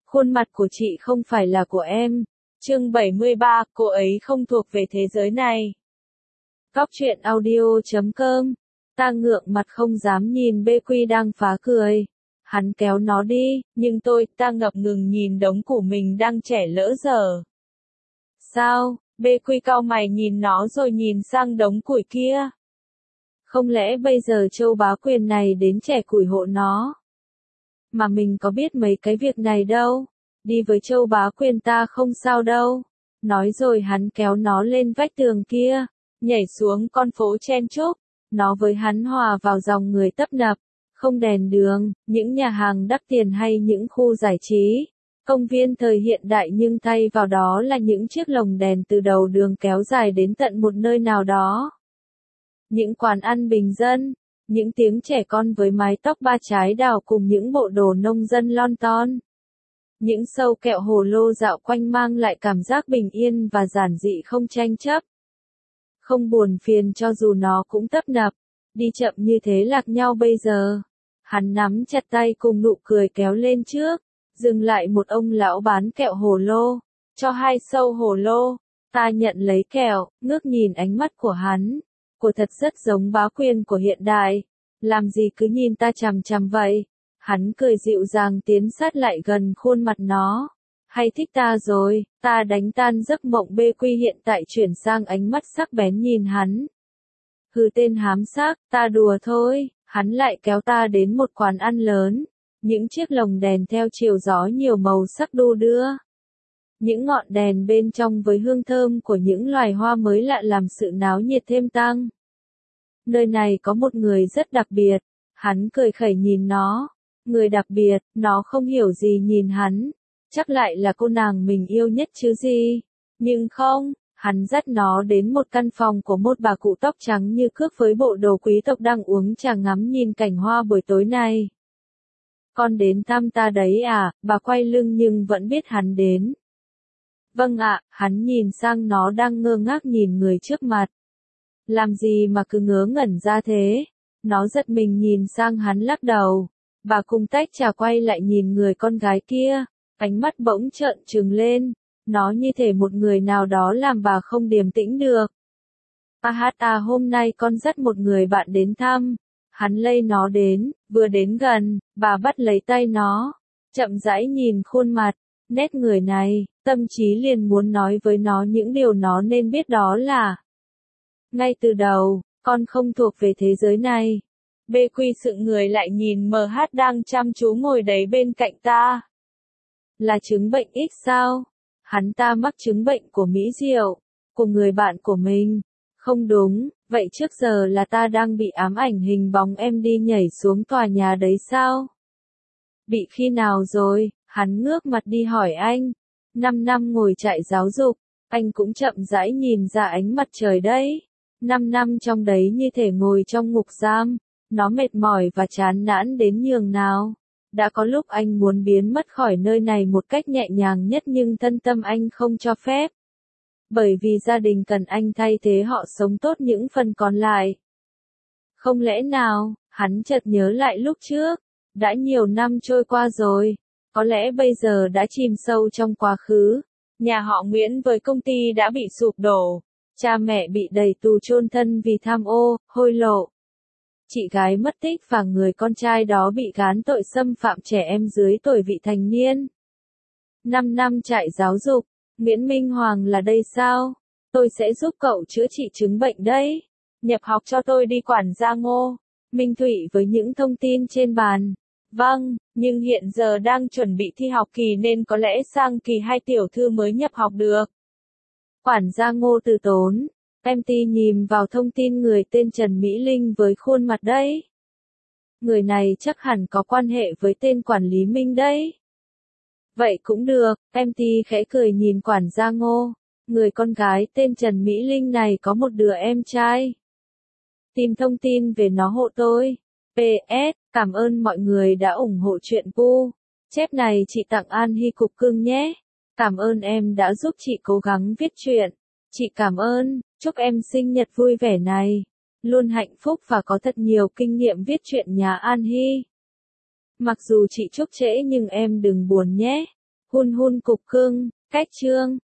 Khuôn mặt của chị không phải là của em. Chương 73, cô ấy không thuộc về thế giới này. Góc truyện audio.com. Ta ngượng mặt không dám nhìn BQ đang phá cười. Hắn kéo nó đi, nhưng ta ngập ngừng nhìn đống của mình đang trẻ lỡ dở. Sao? BQ cau mày nhìn nó rồi nhìn sang đống củi kia. Không lẽ bây giờ Châu Bá Quyền này đến trẻ củi hộ nó? Mà mình có biết mấy cái việc này đâu. Đi với Châu Bá Quyền ta không sao đâu. Nói rồi hắn kéo nó lên vách tường kia, nhảy xuống con phố chen chúc. Nó với hắn hòa vào dòng người tấp nập, không đèn đường, những nhà hàng đắt tiền hay những khu giải trí. Công viên thời hiện đại nhưng thay vào đó là những chiếc lồng đèn từ đầu đường kéo dài đến tận một nơi nào đó. Những quán ăn bình dân, những tiếng trẻ con với mái tóc ba trái đào cùng những bộ đồ nông dân lon ton. Những sâu kẹo hồ lô dạo quanh mang lại cảm giác bình yên và giản dị không tranh chấp. Không buồn phiền cho dù nó cũng tấp nập, đi chậm như thế lạc nhau bây giờ. Hắn nắm chặt tay cùng nụ cười kéo lên trước, dừng lại một ông lão bán kẹo hồ lô, cho 2 sâu hồ lô. Ta nhận lấy kẹo, ngước nhìn ánh mắt của hắn. Của thật rất giống Bá Quyền của hiện đại. Làm gì cứ nhìn ta chằm chằm vậy? Hắn cười dịu dàng tiến sát lại gần khuôn mặt nó. Hay thích ta rồi, ta đánh tan giấc mộng BQ hiện tại chuyển sang ánh mắt sắc bén nhìn hắn. Hừ tên hám xác, ta đùa thôi. Hắn lại kéo ta đến một quán ăn lớn. Những chiếc lồng đèn theo chiều gió nhiều màu sắc đu đưa. Những ngọn đèn bên trong với hương thơm của những loài hoa mới lạ làm sự náo nhiệt thêm tăng. Nơi này có một người rất đặc biệt. Hắn cười khẩy nhìn nó. Người đặc biệt, nó không hiểu gì nhìn hắn. Chắc lại là cô nàng mình yêu nhất chứ gì. Nhưng không, hắn dắt nó đến một căn phòng của một bà cụ tóc trắng như cước với bộ đồ quý tộc đang uống trà ngắm nhìn cảnh hoa buổi tối này. Con đến thăm ta đấy à? Bà quay lưng nhưng vẫn biết hắn đến. Vâng ạ, hắn nhìn sang nó đang ngơ ngác nhìn người trước mặt. Làm gì mà cứ ngớ ngẩn ra thế? Nó giật mình nhìn sang hắn lắc đầu. Bà cùng tách trà quay lại nhìn người con gái kia. Ánh mắt bỗng trợn trừng lên. Nó như thể một người nào đó làm bà không điềm tĩnh được. Hôm nay con dắt một người bạn đến thăm. Hắn lây nó đến, vừa đến gần, bà bắt lấy tay nó. Chậm rãi nhìn khuôn mặt, nét người này, tâm trí liền muốn nói với nó những điều nó nên biết đó là. Ngay từ đầu, con không thuộc về thế giới này. BQ sững người lại nhìn MH đang chăm chú ngồi đấy bên cạnh ta. Là chứng bệnh X sao? Hắn ta mắc chứng bệnh của Mỹ Diệu, của người bạn của mình. Không đúng, vậy trước giờ là ta đang bị ám ảnh hình bóng em đi nhảy xuống tòa nhà đấy sao? Bị khi nào rồi? Hắn ngước mặt đi hỏi anh. 5 năm ngồi trại giáo dục, anh cũng chậm rãi nhìn ra ánh mặt trời đấy. 5 năm trong đấy như thể ngồi trong ngục giam. Nó mệt mỏi và chán nản đến nhường nào. Đã có lúc anh muốn biến mất khỏi nơi này một cách nhẹ nhàng nhất nhưng thân tâm anh không cho phép. Bởi vì gia đình cần anh thay thế họ sống tốt những phần còn lại. Không lẽ nào, hắn chợt nhớ lại lúc trước. Đã nhiều năm trôi qua rồi. Có lẽ bây giờ đã chìm sâu trong quá khứ. Nhà họ Nguyễn với công ty đã bị sụp đổ. Cha mẹ bị đày tù chôn thân vì tham ô, hối lộ. Chị gái mất tích và người con trai đó bị gán tội xâm phạm trẻ em dưới tuổi vị thành niên. 5 năm trại giáo dục, Nguyễn Minh Hoàng là đây sao? Tôi sẽ giúp cậu chữa trị chứng bệnh đấy. Nhập học cho tôi đi quản gia Ngô. Minh Thụy với những thông tin trên bàn. Vâng, nhưng hiện giờ đang chuẩn bị thi học kỳ nên có lẽ sang kỳ 2 tiểu thư mới nhập học được. Quản gia Ngô từ tốn. MT nhìn vào thông tin người tên Trần Mỹ Linh với khuôn mặt đấy. Người này chắc hẳn có quan hệ với tên quản lý Minh đấy. Vậy cũng được, MT khẽ cười nhìn quản gia Ngô. Người con gái tên Trần Mỹ Linh này có một đứa em trai. Tìm thông tin về nó hộ tôi. PS, cảm ơn mọi người đã ủng hộ chuyện Pu. Chép này chị tặng An Hy cục cưng nhé. Cảm ơn em đã giúp chị cố gắng viết truyện. Chị cảm ơn, chúc em sinh nhật vui vẻ này. Luôn hạnh phúc và có thật nhiều kinh nghiệm viết truyện nhà An Hy. Mặc dù chị chúc trễ nhưng em đừng buồn nhé. Hun hun cục cưng, cách chương.